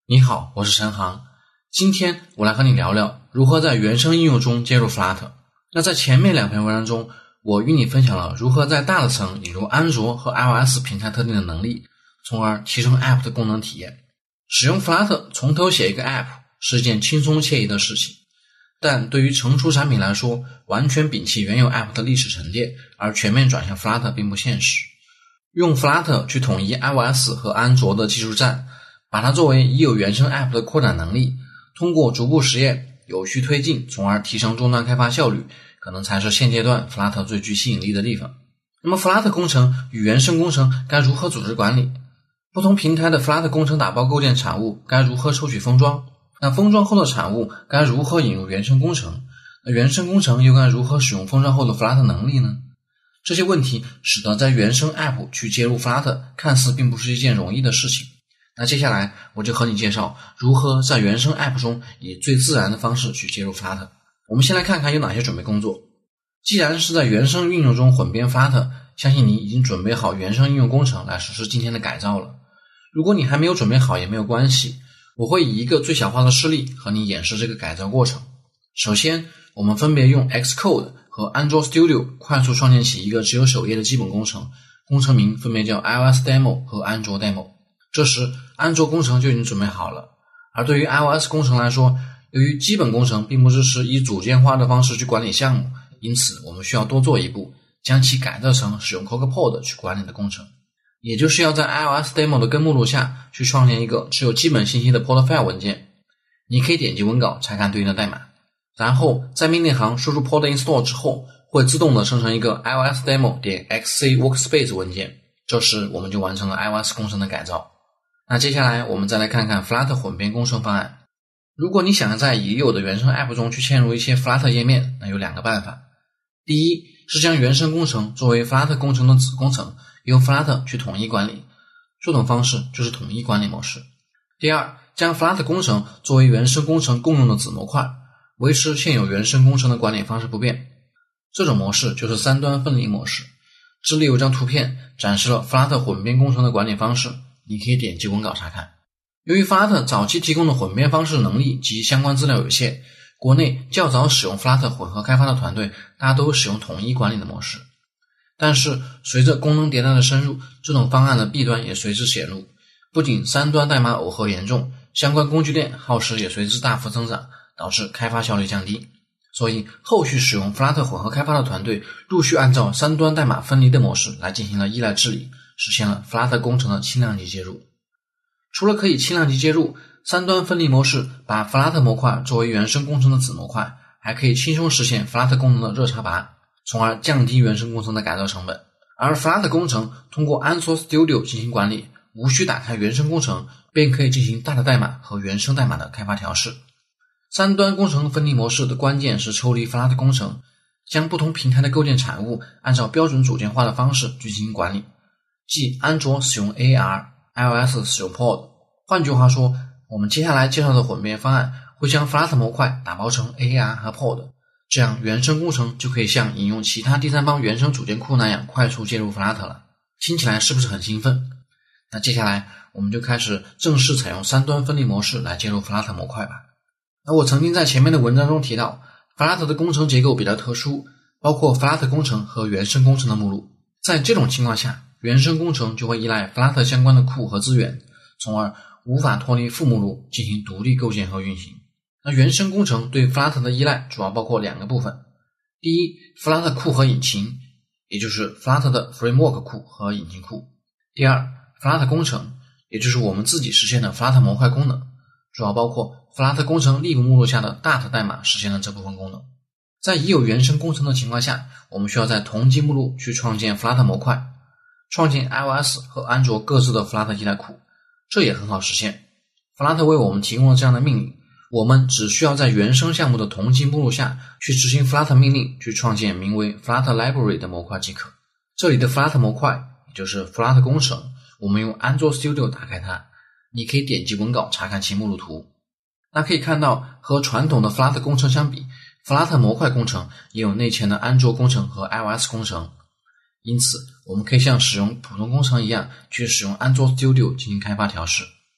你好，我是陈航。今天我来和你聊聊如何在原生应用中接入 Flutter。那在前面两篇文章中，我与你分享了如何在大的层引入安卓和 iOS 平台特定的能力，从而提升 App 的功能体验。使用 Flutter 从头写一个 App 是一件轻松惬意的事情，但对于成熟产品来说，完全摒弃原有 App 的历史陈列，而全面转向 Flutter 并不现实。用 Flutter 去统一 iOS 和安卓的技术栈，把它作为已有原生 App 的扩展能力，通过逐步实验有序推进，从而提升终端开发效率，可能才是现阶段 Flutter 最具吸引力的地方。那么 Flutter 工程与原生工程该如何组织管理？不同平台的 Flutter 工程打包构建产物该如何抽取封装？那封装后的产物该如何引入原生工程？那原生工程又该如何使用封装后的 Flutter 能力呢？这些问题使得在原生 App 去接入 Flutter 看似并不是一件容易的事情。那接下来我就和你介绍如何在原生 App 中以最自然的方式去接入 Flutter。我们先来看看有哪些准备工作。既然是在原生应用中混编 Flutter， 相信你已经准备好原生应用工程来实施今天的改造了。如果你还没有准备好也没有关系，我会以一个最小化的示例和你演示这个改造过程。首先，我们分别用 Xcode 和 Android Studio 快速创建起一个只有首页的基本工程，工程名分别叫 iOS Demo 和安卓 Demo。这时安卓工程就已经准备好了，而对于 iOS 工程来说，由于基本工程并不支持以组件化的方式去管理项目，因此我们需要多做一步，将其改造成使用 CocoaPod 去管理的工程，也就是要在 iOS Demo 的根目录下去创建一个只有基本信息的 pod file 文件。你可以点击文稿查看对应的代码，然后在命令行输入 pod install 之后，会自动的生成一个 iOS Demo.xc workspace 文件，这时我们就完成了 iOS 工程的改造。那接下来我们再来看看 Flutter 混编工程方案。如果你想在已有的原生 App 中去嵌入一些 Flutter 页面，那有两个办法。第一是将原生工程作为 Flutter 工程的子工程，由 Flutter 去统一管理，这种方式就是统一管理模式。第二，将 Flutter 工程作为原生工程共用的子模块，维持现有原生工程的管理方式不变。这种模式就是三端分离模式。这里有张图片展示了 Flutter 混编工程的管理方式，你可以点击文稿查看。由于 Flutter 早期提供的混编方式能力及相关资料有限，国内较早使用 Flutter 混合开发的团队大都使用统一管理的模式。但是随着功能迭代的深入，这种方案的弊端也随之显露，不仅三端代码耦合严重，相关工具链耗时也随之大幅增长，导致开发效率降低。所以后续使用 Flutter 混合开发的团队陆续按照三端代码分离的模式来进行了依赖治理，实现了 Flutter 工程的轻量级接入。除了可以轻量级接入，三端分离模式把 Flutter 模块作为原生工程的子模块，还可以轻松实现 Flutter 功能的热插拔，从而降低原生工程的改造成本。而 Flutter 工程通过 Android Studio 进行管理，无需打开原生工程，便可以进行大的代码和原生代码的开发调试。三端工程分离模式的关键是抽离 Flutter 工程，将不同平台的构建产物按照标准组件化的方式去进行管理，即安卓使用 AR，iOS 使用 Pod。 换句话说，我们接下来介绍的混编方案会将 Flutter 模块打包成 AR 和 Pod， 这样原生工程就可以像引用其他第三方原生组件库那样快速接入 Flutter 了。听起来是不是很兴奋？那接下来我们就开始正式采用三端分离模式来接入 Flutter 模块吧。那我曾经在前面的文章中提到， Flutter 的工程结构比较特殊，包括 Flutter 工程和原生工程的目录。在这种情况下，原生工程就会依赖 Flutter 相关的库和资源，从而无法脱离副目录进行独立构建和运行。那原生工程对 Flutter 的依赖主要包括两个部分。第一， Flutter 库和引擎，也就是 Flutter 的 Framework 库和引擎库。第二， Flutter 工程，也就是我们自己实现的 Flutter 模块功能，主要包括 Flutter 工程 lib 目录下的 Dart 代码实现了这部分功能。在已有原生工程的情况下，我们需要在同级目录去创建 Flutter 模块，创建 iOS 和安卓各自的 Flutter 依赖库，这也很好实现。 Flutter 为我们提供了这样的命令，我们只需要在原生项目的同级目录下去执行 Flutter 命令，去创建名为 Flutter Library 的模块即可。这里的 Flutter 模块也就是 Flutter 工程，我们用 Android Studio 打开它，你可以点击文稿查看其目录图。那可以看到，和传统的 Flutter 工程相比， Flutter 模块工程也有内嵌的安卓工程和 iOS 工程，因此我们可以像使用普通工程一样去使用 Android Studio 进行开发调试。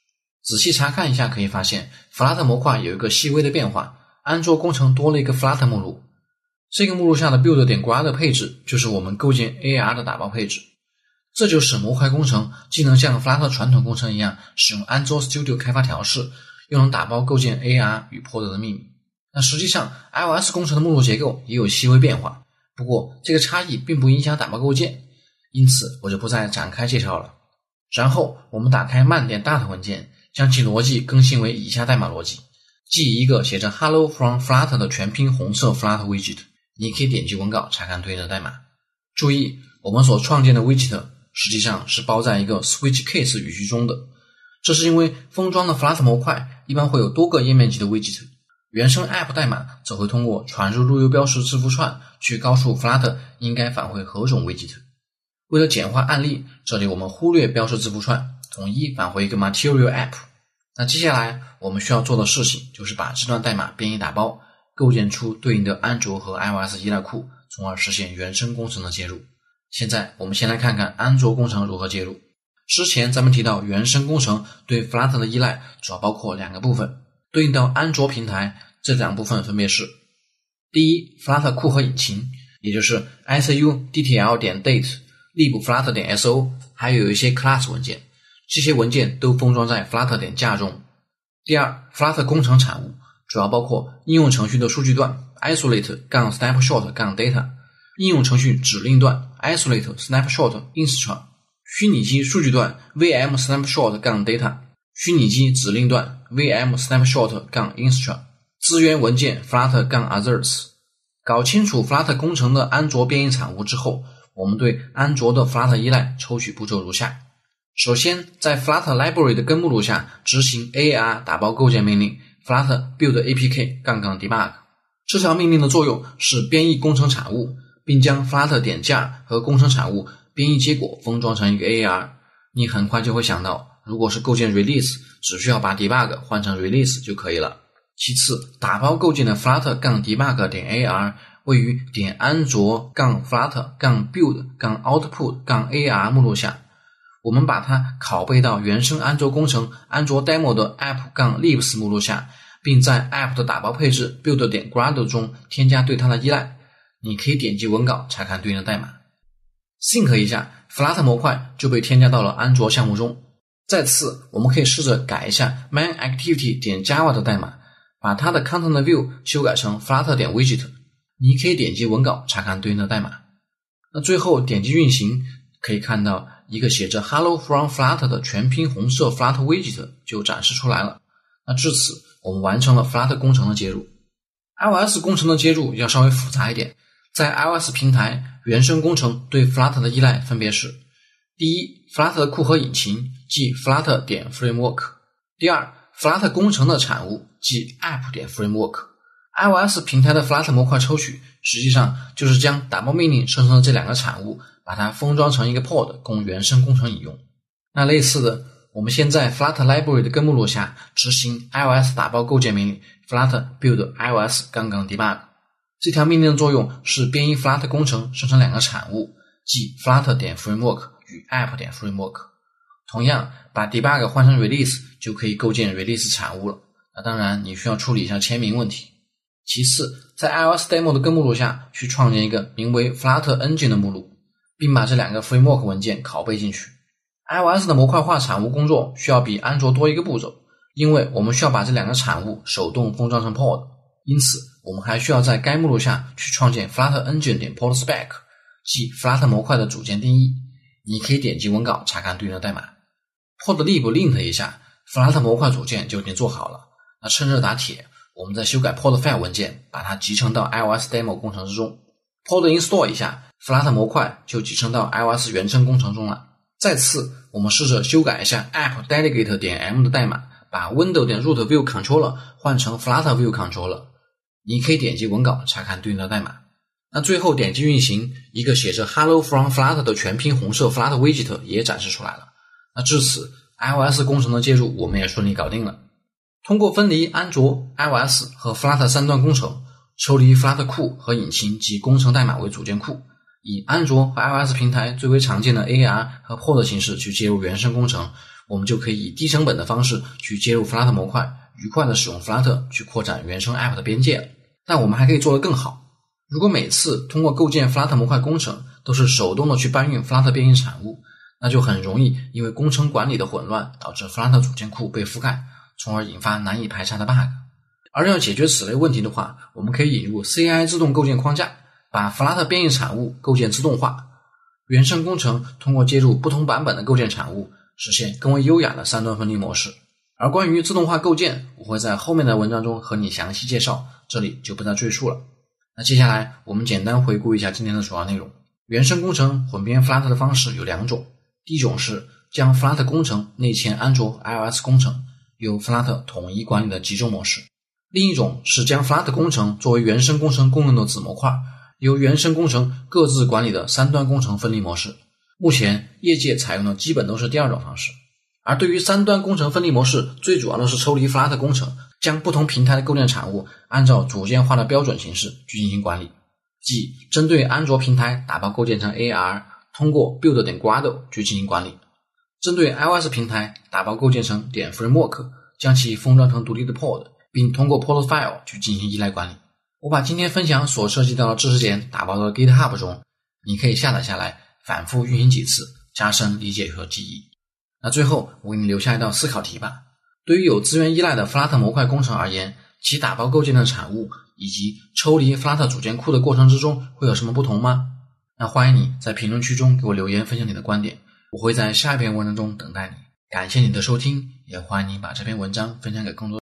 仔细查看一下可以发现 Flutter 模块有一个细微的变化，安卓工程多了一个 Flutter 目录。这个目录下的 build.grad 配置就是我们构建 AR 的打包配置，这就使模块工程既能像 Flutter 传统工程一样使用 Android Studio 开发调试，又能打包构建 AR 与 Pod 的秘密。那实际上 iOS 工程的目录结构也有细微变化，不过这个差异并不影响打包构建，因此我就不再展开介绍了。然后我们打开man.dat 文件，将其逻辑更新为以下代码逻辑，即一个写着 Hello from Flutter 的全拼红色 Flutter widget， 你可以点击文稿查看对应的代码。注意，我们所创建的 widget 实际上是包在一个 switch case 语句中的，这是因为封装的 Flutter 模块一般会有多个页面级的 widget， 原生 app 代码则会通过传入路由标识字符串去告诉 Flutter 应该返回何种 widget。为了简化案例，这里我们忽略标识字符串，统一返回一个 material app。那接下来我们需要做的事情就是把这段代码编译打包，构建出对应的安卓和 iOS 依赖库，从而实现原生工程的接入。现在我们先来看看安卓工程如何接入。之前咱们提到原生工程对 Flutter 的依赖主要包括两个部分，对应到安卓平台，这两部分分别是：第一 Flutter 库和引擎，也就是 ICU.dtl.date、lib.flutter.so， 还有一些 class 文件，这些文件都封装在 Flutter.jar 中。第二 Flutter 工程产物主要包括应用程序的数据段 isolate-snapshot-data， 应用程序指令段 isolate-snapshot-instruct， 虚拟机数据段 vm-snapshot-data， 虚拟机指令段 vm-snapshot-instruct， 资源文件 flutter-others。 搞清楚 Flutter 工程的安卓编译产物之后，我们对安卓的 Flutter 依赖抽取步骤如下。首先，在 Flutter Library 的根目录下执行 AR 打包构建命令 Flutter build apk-debug。 这条命令的作用是编译工程产物，并将 Flutter.jar 和工程产物编译结果封装成一个 AR。 你很快就会想到，如果是构建 release， 只需要把 debug 换成 release 就可以了。其次，打包构建的 flutter-debug.ar 位于安卓 -flutter-build-output-ar 目录下，我们把它拷贝到原生安卓工程安卓 demo 的 app-libs 目录下，并在 app 的打包配置 build.grad 中添加对它的依赖。你可以点击文稿查看对应的代码。sync 一下 Flutter 模块就被添加到了安卓项目中。再次，我们可以试着改一下 main-activity.java 的代码，把它的 content view 修改成 flutter.widget， 你可以点击文稿查看对应的代码。那最后点击运行，可以看到一个写着 Hello from Flutter 的全拼红色 Flutter widget 就展示出来了。那至此，我们完成了 Flutter 工程的接入。iOS 工程的接入要稍微复杂一点，在 iOS 平台，原生工程对 Flutter 的依赖分别是：第一 Flutter 的库和引擎，即 Flutter.framework； 第二Flutter 工程的产物，即 app.framework。iOS 平台的 Flutter 模块抽取实际上就是将打包命令生成的这两个产物，把它封装成一个 pod 供原生工程引用。那类似的，我们先在 Flutter Library 的根目录下执行 iOS 打包构建命令 Flutter build iOS-debug。 这条命令的作用是编译 Flutter 工程生成两个产物，即 Flutter.framework 与 app.framework。 同样，把 debug 换成 release 就可以构建 release 产物了。那当然你需要处理一下签名问题。其次，在 iOS demo 的根目录下去创建一个名为 Flutter Engine 的目录，并把这两个 framework 文件拷贝进去。iOS 的模块化产物工作需要比安卓多一个步骤，因为我们需要把这两个产物手动封装成 pod， 因此我们还需要在该目录下去创建 Flutter Engine.podspec， 即 Flutter 模块的组件定义。你可以点击文稿查看对应的代码。podlib lint 一下 Flutter 模块组件就已经做好了。那趁热打铁，我们再修改 podfile 文件，把它集成到 iOS demo 工程之中。pod install 一下 Flutter 模块就集成到 iOS 原生工程中了。再次，我们试着修改一下 app.delegate.m 的代码，把 window.root_view_controller 换成 Flutter view controller。你可以点击文稿查看对应的代码。那最后点击运行，一个写着 Hello from Flutter 的全拼红色 Flutter widget 也展示出来了。那至此 iOS 工程的介入我们也顺利搞定了。通过分离安卓、iOS 和 Flutter 三端工程，抽离 Flutter 库和引擎及工程代码为组件库，以安卓和 iOS 平台最为常见的 AR 和 pod 形式去接入原生工程， 我们就可以以低成本的方式去接入 Flutter 模块，愉快的使用 Flutter 去扩展原生 App 的边界了。但我们还可以做得更好。如果每次通过构建 Flutter 模块工程都是手动的去搬运 Flutter 变异产物，那就很容易因为工程管理的混乱导致 Flutter 组件库被覆盖，从而引发难以排查的 bug。而要解决此类问题的话，我们可以引入 CI 自动构建框架，把 Flutter 变异产物构建自动化。原生工程通过接入不同版本的构建产物，实现更为优雅的三端分离模式。而关于自动化构建，我会在后面的文章中和你详细介绍，这里就不再赘述了。那接下来我们简单回顾一下今天的主要内容。原生工程混编 Flutter 的方式有两种，第一种是将 Flutter 工程内嵌安卓、iOS 工程，由 Flutter 统一管理的集中模式。另一种是将 Flutter 工程作为原生工程共用的子模块，由原生工程各自管理的三端工程分离模式。目前业界采用的基本都是第二种方式。而对于三端工程分离模式，最主要的是抽离 Flutter 工程，将不同平台的构建产物按照组件化的标准形式去进行管理，即针对安卓平台打包构建成 AR， 通过 build.gradle 去进行管理；针对 iOS 平台打包构建成.framework， 将其封装成独立的 pod， 并通过 pod file 去进行依赖管理。我把今天分享所涉及到的知识点打包到 GitHub 中，你可以下载下来反复运行几次，加深理解和记忆。那最后我给你留下一道思考题吧。对于有资源依赖的 Flutter 模块工程而言，其打包构建的产物以及抽离 Flutter 组件库的过程之中会有什么不同吗？那欢迎你在评论区中给我留言分享你的观点，我会在下一篇文章中等待你。感谢你的收听，也欢迎你把这篇文章分享给更多